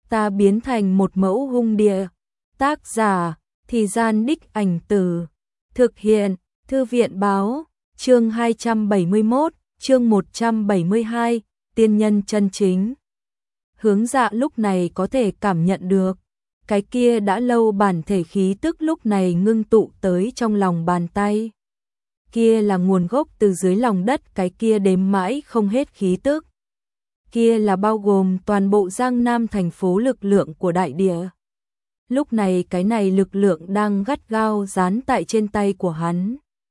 ta biến thành một mẫu hung địa. Tác giả, Thì Gian Đích Ảnh Từ. Thực hiện, Thư viện báo, chương 271, chương 172, tiên nhân chân chính. Hướng Dạ lúc này có thể cảm nhận được, cái kia đã lâu bản thể khí tức lúc này ngưng tụ tới trong lòng bàn tay. Kia là nguồn gốc từ dưới lòng đất, cái kia đếm mãi không hết khí tức. Kia là bao gồm toàn bộ Giang Nam thành phố lực lượng của đại địa. Lúc này cái này lực lượng đang gắt gao dán tại trên tay của hắn.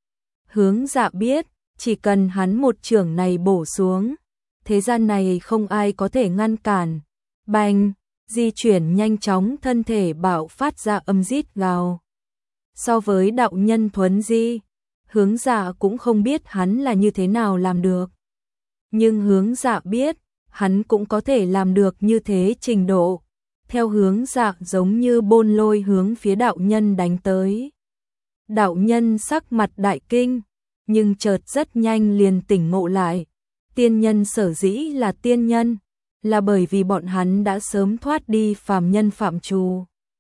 Hướng Dạ biết, chỉ cần hắn một chưởng này bổ xuống, thế gian này không ai có thể ngăn cản. Bành, di chuyển nhanh chóng, thân thể bạo phát ra âm rít gào. So với đạo nhân thuấn di, Hướng Dạ cũng không biết hắn là như thế nào làm được. Nhưng Hướng Dạ biết, hắn cũng có thể làm được như thế trình độ. Theo Hướng Dạ giống như bôn lôi hướng phía đạo nhân đánh tới. Đạo nhân sắc mặt đại kinh, nhưng chợt rất nhanh liền tỉnh ngộ lại. Tiên nhân sở dĩ là tiên nhân, là bởi vì bọn hắn đã sớm thoát đi phàm nhân phạm trù.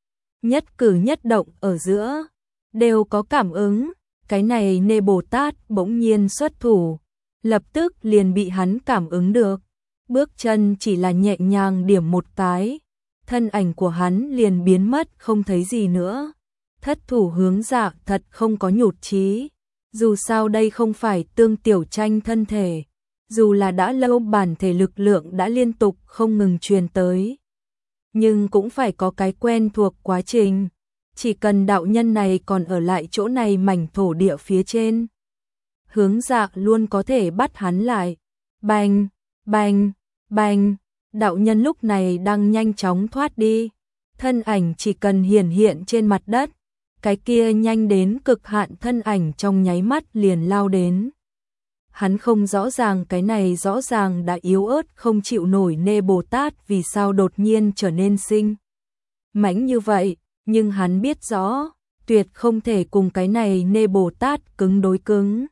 Nhất cử nhất động ở giữa, đều có cảm ứng. Cái này Nê Bồ Tát bỗng nhiên xuất thủ, lập tức liền bị hắn cảm ứng được. Bước chân chỉ là nhẹ nhàng điểm một cái, thân ảnh của hắn liền biến mất không thấy gì nữa. Thất thủ Hướng Dạ thật không có nhụt chí. Dù sao đây không phải Tương Tiểu Tranh thân thể, dù là đã lâu bản thể lực lượng đã liên tục không ngừng truyền tới, nhưng cũng phải có cái quen thuộc quá trình. Chỉ cần đạo nhân này còn ở lại chỗ này mảnh thổ địa phía trên, Hướng Dạ luôn có thể bắt hắn lại. Bành, bành, bành, đạo nhân lúc này đang nhanh chóng thoát đi. Thân ảnh chỉ cần hiển hiện trên mặt đất, cái kia nhanh đến cực hạn thân ảnh trong nháy mắt liền lao đến. Hắn không rõ ràng cái này rõ ràng đã yếu ớt không chịu nổi Nê Bồ Tát vì sao đột nhiên trở nên sinh mãnh như vậy, nhưng hắn biết rõ, tuyệt không thể cùng cái này Nê Bồ Tát cứng đối cứng.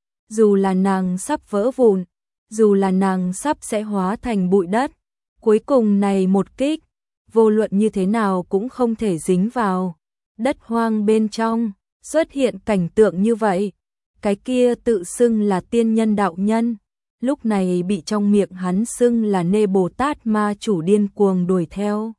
Dù là nàng sắp vỡ vụn, dù là nàng sắp sẽ hóa thành bụi đất, cuối cùng này một kích, vô luận như thế nào cũng không thể dính vào. Đất hoang bên trong, xuất hiện cảnh tượng như vậy. Cái kia tự xưng là tiên nhân đạo nhân, lúc này bị trong miệng hắn xưng là Nê Bồ Tát ma chủ điên cuồng đuổi theo.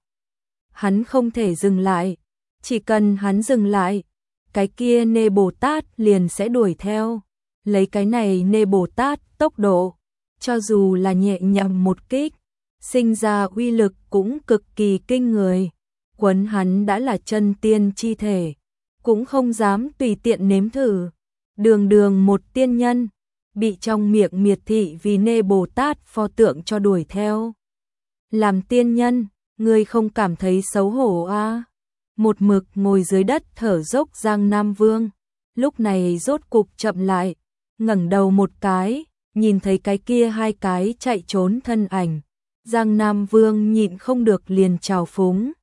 Hắn không thể dừng lại, chỉ cần hắn dừng lại, cái kia Nê Bồ Tát liền sẽ đuổi theo. Lấy cái này Nê Bồ Tát tốc độ, cho dù là nhẹ nhàng một kích, sinh ra uy lực cũng cực kỳ kinh người. Quấn hắn đã là chân tiên chi thể, cũng không dám tùy tiện nếm thử. Đường đường một tiên nhân, bị trong miệng miệt thị vì Nê Bồ Tát pho tượng cho đuổi theo. Làm tiên nhân, ngươi không cảm thấy xấu hổ à? Một mực ngồi dưới đất thở dốc Giang Nam Vương, lúc này rốt cục chậm lại, ngẩng đầu một cái, nhìn thấy cái kia hai cái chạy trốn thân ảnh. Giang Nam Vương nhịn không được liền trào phúng.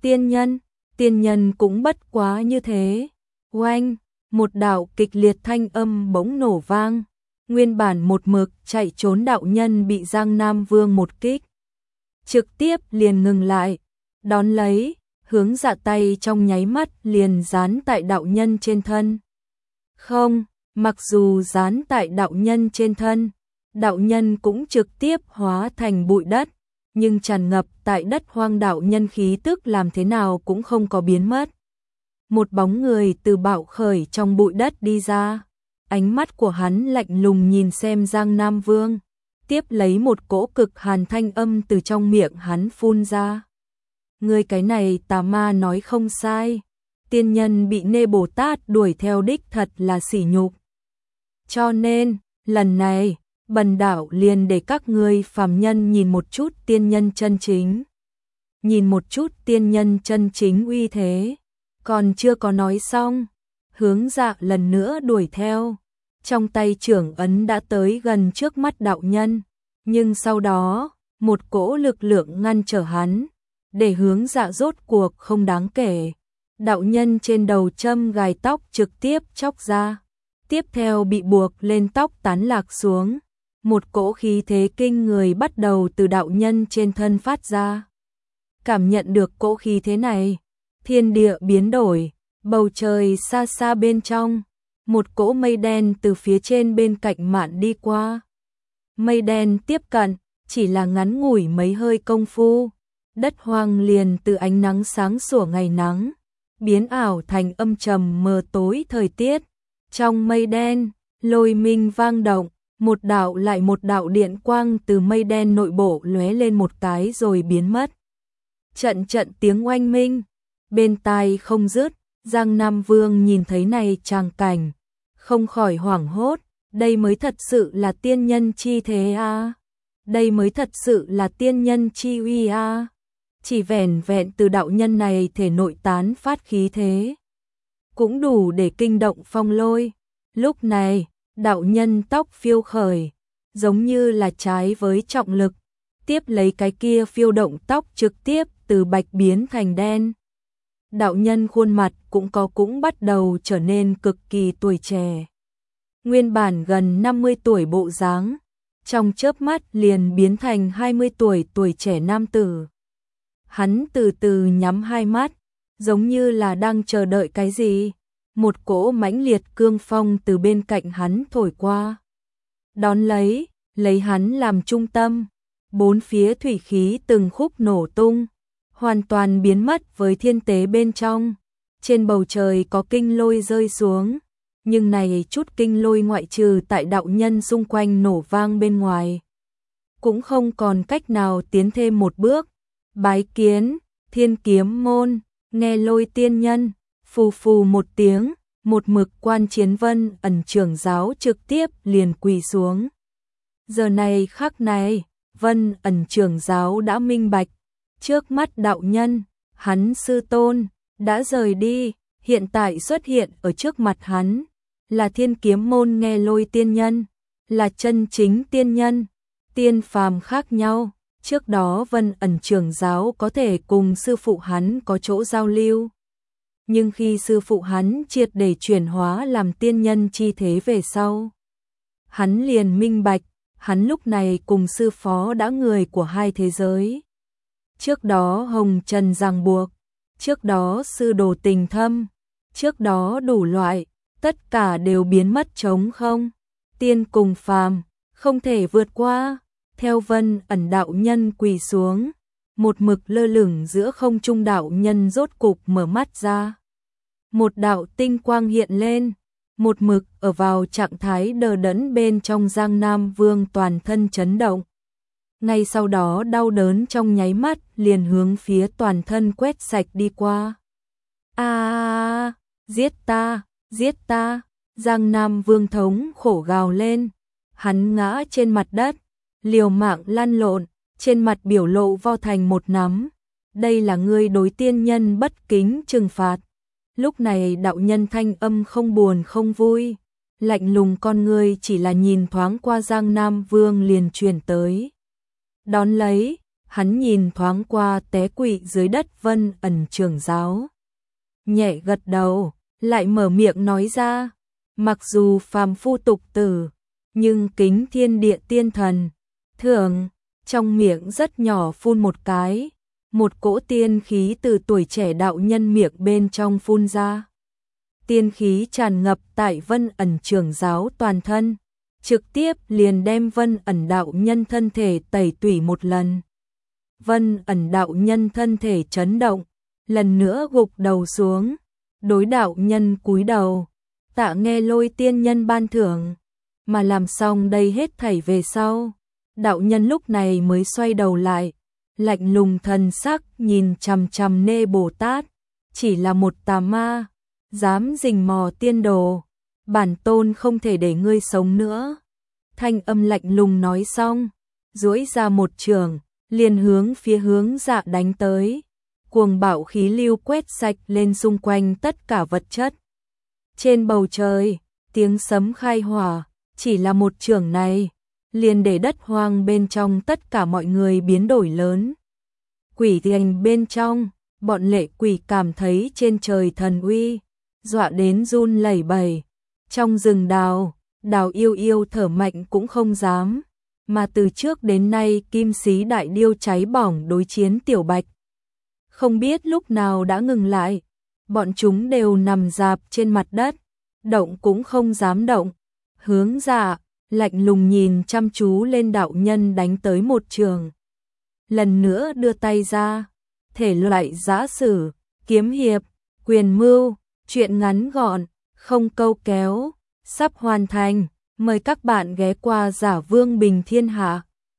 Tiên nhân cũng bất quá như thế. Oanh, một đạo kịch liệt thanh âm bỗng nổ vang. Nguyên bản một mực chạy trốn đạo nhân bị Giang Nam Vương một kích trực tiếp liền ngừng lại. Đón lấy, Hướng Dạ tay trong nháy mắt liền dán tại đạo nhân trên thân. Không, mặc dù dán tại đạo nhân trên thân, đạo nhân cũng trực tiếp hóa thành bụi đất, nhưng tràn ngập tại đất hoang đạo nhân khí tức làm thế nào cũng không có biến mất. Một bóng người từ bạo khởi trong bụi đất đi ra, ánh mắt của hắn lạnh lùng nhìn xem Giang Nam Vương, tiếp lấy một cỗ cực hàn thanh âm từ trong miệng hắn phun ra. Ngươi cái này tà ma nói không sai, tiên nhân bị Nê Bồ Tát đuổi theo đích thật là sỉ nhục. Cho nên, lần này, bần đạo liền để các ngươi phàm nhân nhìn một chút tiên nhân chân chính. Nhìn một chút tiên nhân chân chính uy thế. Còn chưa có nói xong, Hướng Dạ lần nữa đuổi theo. Trong tay trưởng ấn đã tới gần trước mắt đạo nhân, nhưng sau đó, một cỗ lực lượng ngăn trở hắn, để Hướng Dạ rốt cuộc không đáng kể. Đạo nhân trên đầu châm gài tóc trực tiếp chóc ra, tiếp theo bị buộc lên tóc tán lạc xuống. Một cỗ khí thế kinh người bắt đầu từ đạo nhân trên thân phát ra. cảm nhận được cỗ khí thế này, thiên địa biến đổi, bầu trời xa xa bên trong, một cỗ mây đen từ phía trên bên cạnh mạn đi qua. Mây đen tiếp cận, chỉ là ngắn ngủi mấy hơi công phu, đất hoang liền từ ánh nắng sáng sủa ngày nắng, biến ảo thành âm trầm mờ tối thời tiết. Trong mây đen, lôi minh vang động, một đạo lại một đạo điện quang từ mây đen nội bộ lóe lên một cái rồi biến mất. Trận trận tiếng oanh minh, bên tai không dứt, Giang Nam Vương nhìn thấy này tràng cảnh, không khỏi hoảng hốt, đây mới thật sự là tiên nhân chi thế a. Đây mới thật sự là tiên nhân chi uy a. Chỉ vẻn vẹn từ đạo nhân này thể nội tán phát khí thế, cũng đủ để kinh động phong lôi. Lúc này, đạo nhân tóc phiêu khởi, giống như là trái với trọng lực, tiếp lấy cái kia phiêu động tóc trực tiếp từ bạch biến thành đen. Đạo nhân khuôn mặt cũng bắt đầu trở nên cực kỳ tuổi trẻ. Nguyên bản gần 50 tuổi bộ dáng, trong chớp mắt liền biến thành 20 tuổi trẻ nam tử. Hắn từ từ nhắm hai mắt, giống như là đang chờ đợi cái gì. Một cỗ mãnh liệt cương phong từ bên cạnh hắn thổi qua. Đón lấy hắn làm trung tâm, bốn phía thủy khí từng khúc nổ tung, hoàn toàn biến mất với thiên tế bên trong. Trên bầu trời có kinh lôi rơi xuống, nhưng này chút kinh lôi ngoại trừ tại đạo nhân xung quanh nổ vang bên ngoài, cũng không còn cách nào tiến thêm một bước. Bái kiến, Thiên Kiếm môn, nghe Lôi tiên nhân, phù phù một tiếng, một mực quan chiến Vân Ẩn trưởng giáo trực tiếp liền quỳ xuống. Giờ này khắc này, Vân Ẩn trưởng giáo đã minh bạch, trước mắt đạo nhân, hắn sư tôn, đã rời đi, hiện tại xuất hiện ở trước mặt hắn, là Thiên Kiếm môn nghe Lôi tiên nhân, là chân chính tiên nhân, tiên phàm khác nhau. Trước đó Vân Ẩn trưởng giáo có thể cùng sư phụ hắn có chỗ giao lưu, nhưng khi sư phụ hắn triệt để chuyển hóa làm tiên nhân chi thế về sau, hắn liền minh bạch, hắn lúc này cùng sư phó đã người của hai thế giới. Trước đó hồng trần ràng buộc, trước đó sư đồ tình thâm, trước đó đủ loại, tất cả đều biến mất trống không. Tiên cùng phàm, không thể vượt qua. Theo Vân Ẩn đạo nhân quỳ xuống, một mực lơ lửng giữa không trung đạo nhân rốt cục mở mắt ra. Một đạo tinh quang hiện lên, một mực ở vào trạng thái đờ đẫn bên trong Giang Nam Vương toàn thân chấn động. Ngay sau đó đau đớn trong nháy mắt liền hướng phía toàn thân quét sạch đi qua. Giết ta, giết ta, Giang Nam Vương thống khổ gào lên, hắn ngã trên mặt đất, liều mạng lăn lộn, trên mặt biểu lộ vo thành một nắm. Đây là ngươi đối tiên nhân bất kính trừng phạt. Lúc này đạo nhân thanh âm không buồn không vui, lạnh lùng con ngươi chỉ là nhìn thoáng qua Giang Nam Vương liền truyền tới. Đón lấy, hắn nhìn thoáng qua té quỵ dưới đất Vân Ẩn trưởng giáo. Nhẹ gật đầu, lại mở miệng nói ra, mặc dù phàm phu tục tử, nhưng kính thiên địa tiên thần. Thường, trong miệng rất nhỏ phun một cái, một cỗ tiên khí từ tuổi trẻ đạo nhân miệng bên trong phun ra. Tiên khí tràn ngập tại Vân Ẩn trưởng giáo toàn thân, trực tiếp liền đem Vân Ẩn đạo nhân thân thể tẩy tủy một lần. Vân Ẩn đạo nhân thân thể chấn động, lần nữa gục đầu xuống, đối đạo nhân cúi đầu, tạ nghe Lôi tiên nhân ban thưởng, mà làm xong đây hết thảy về sau. Đạo nhân lúc này mới xoay đầu lại, lạnh lùng thần sắc nhìn chằm chằm Nê Bồ Tát, chỉ là một tà ma, dám rình mò tiên đồ, bản tôn không thể để ngươi sống nữa. Thanh âm lạnh lùng nói xong, duỗi ra một chưởng, liền hướng phía hướng Dạ đánh tới, cuồng bạo khí lưu quét sạch lên xung quanh tất cả vật chất. Trên bầu trời, tiếng sấm khai hỏa, chỉ là một chưởng này, liền để đất hoang bên trong tất cả mọi người biến đổi lớn. Quỷ thành bên trong, bọn lệ quỷ cảm thấy trên trời thần uy, dọa đến run lẩy bẩy. Trong rừng đào yêu yêu thở mạnh cũng không dám, mà từ trước đến nay kim sĩ đại điêu cháy bỏng đối chiến tiểu bạch. không biết lúc nào đã ngừng lại. Bọn chúng đều nằm rạp trên mặt đất, động cũng không dám động. Hướng Dạ lạnh lùng nhìn chăm chú lên đạo nhân đánh tới một trường. Lần nữa đưa tay ra, thể loại giã sử, kiếm hiệp, quyền mưu, truyện ngắn gọn, không câu kéo, sắp hoàn thành. Mời các bạn ghé qua Giả Vương Bình Thiên Hạ.